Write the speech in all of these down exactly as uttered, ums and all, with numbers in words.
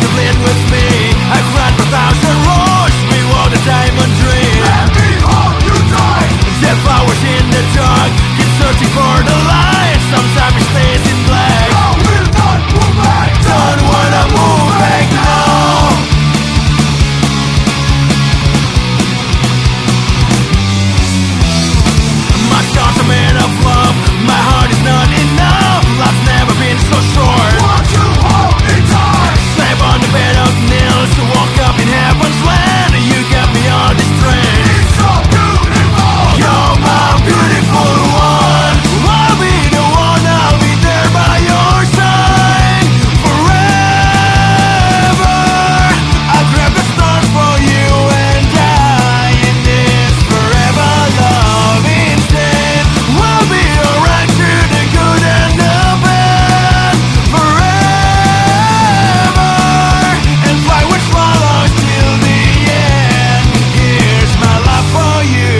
bleed with me. I cried for thousand roars, we wore the diamond dream. Let me hold you tight. The flowers in the dark, keep searching for the light. Sometimes it stays in black. I will not move back. Don't wanna move back now. My scars are made of love, my heart is not enough. Love's never been so short. Won't you hold me tight? Slave on the bed of nails to walk up in heaven's land. You got me on this train. It's so beautiful. You're my beautiful one. I'll be the one, I'll be there by your side forever. I'll grab the stars for you and die in this forever love instead. We'll be around through the good and the bad forever, and fly with swallows till the end. Here's my love for you.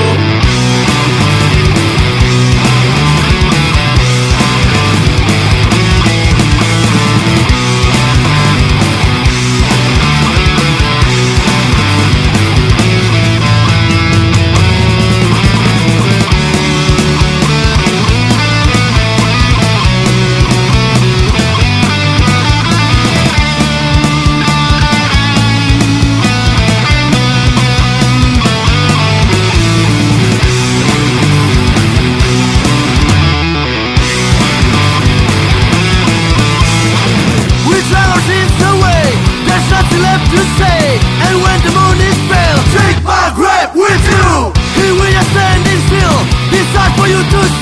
We drive our sins away, there's nothing left to say. And when the moon is pale, Take my grave with you. here we are standing still. It's hard for you to